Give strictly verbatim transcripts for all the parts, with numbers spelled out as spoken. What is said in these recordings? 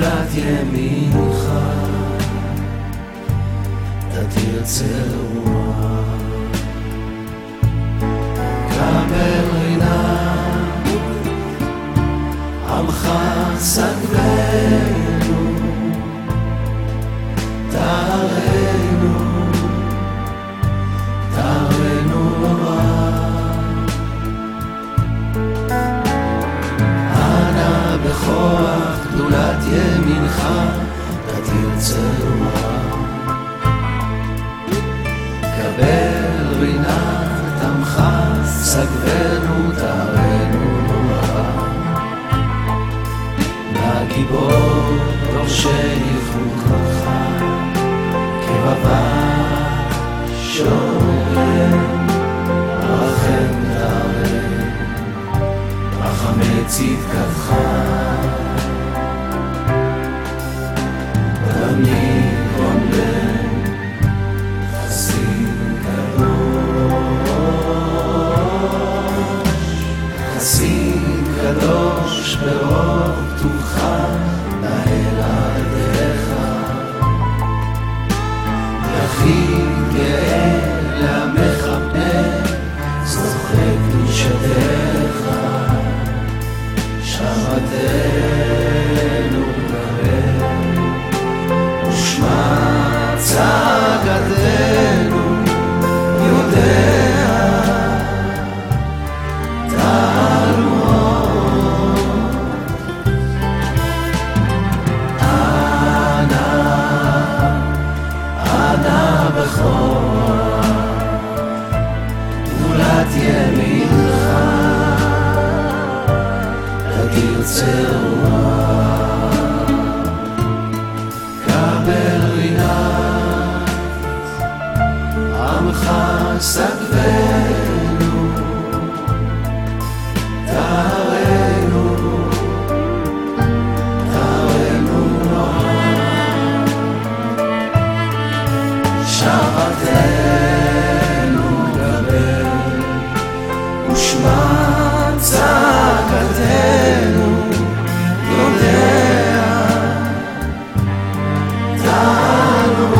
גדולת ימינך, אתה תרצה רוח. קבל רינה, עמך סגבנו, תארנו, תארנו רב. אנא בכוח גדולת ימינך, אתה תרצה רוח. קבל רינת עמך סגבנו, תארנו רב. גיבור דורשי חוקך, כבבה שורם, רחם תרם, רחמי צדקתך. תמיד גונן, חסין קדוש, חסין קדוש ברוב טובך, נהל עדיך. יחיד גאה למחפש, זוכה קדושתך. שרתנו קבל, ושמע צעקתנו, יודע גדולת ימינך, אתה תרצה רוח. קבל רינת עמך סגבנו, תארנו, תארנו רב. שרתנו קבל, ושמע צעקתנו, יודע תענו.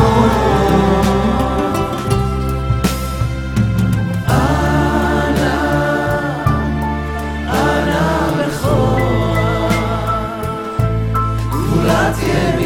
אנא, אנא בכוח גדולת ימינך,